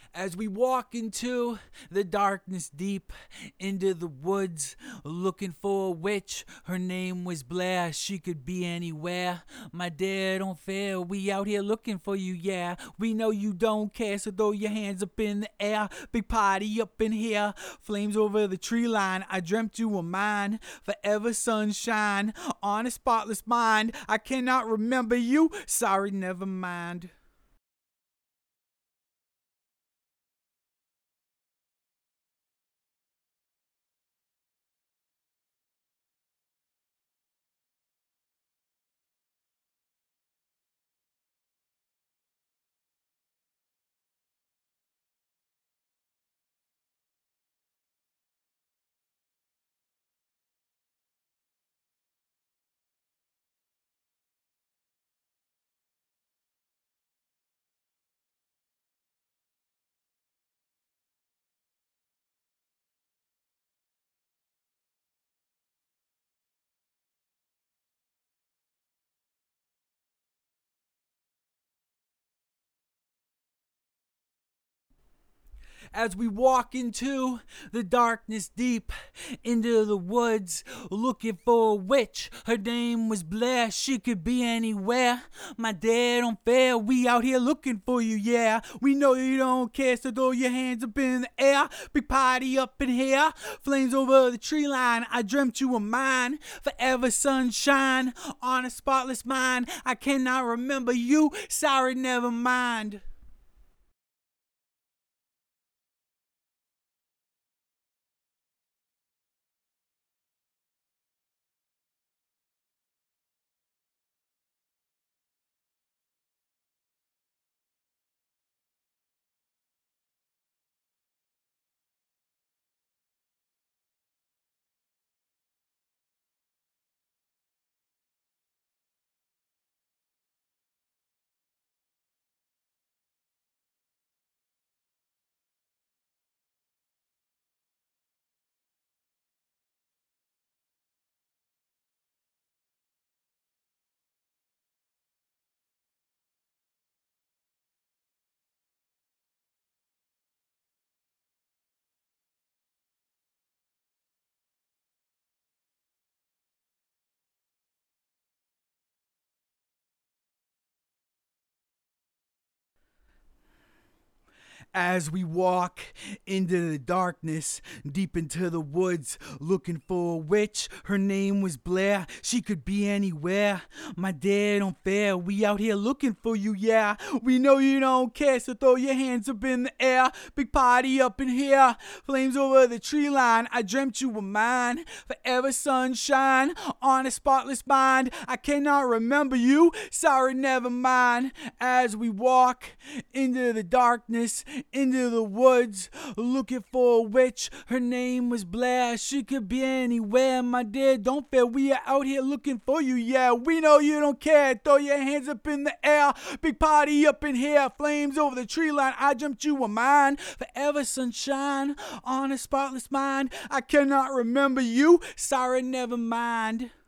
As we walk into the darkness deep into the woods, looking for a witch. Her name was Blair, she could be anywhere. My dear, don't fear, we out here looking for you, yeah. We know you don't care, so throw your hands up in the air. Big party up in here, flames over the tree line. I dreamt you were mine, forever sunshine on a spotless mind. I cannot remember you, sorry, never mind. As we walk into the darkness deep into the woods, looking for a witch. Her name was Blair, she could be anywhere. My dad don't fair, we out here looking for you, yeah. We know you don't care, so throw your hands up in the air. Big party up in here, flames over the tree line. I dreamt you were mine, forever sunshine on a spotless mind. I cannot remember you, sorry, never mind. As we walk into the darkness, deep into the woods, looking for a witch. Her name was Blair, she could be anywhere. My dad don't fair, we out here looking for you, yeah. We know you don't care, so throw your hands up in the air. Big party up in here, flames over the tree line. I dreamt you were mine, forever sunshine on a spotless mind. I cannot remember you, sorry, never mind. As we walk into the darkness, into the woods, looking for a witch. Her name was Blair, she could be anywhere. My dear, don't fear, we are out here looking for you, yeah. We know you don't care, throw your hands up in the air. Big party up in here, flames over the tree line. I dreamt you were mine, forever sunshine on a spotless mind. I cannot remember you, sorry, never mind.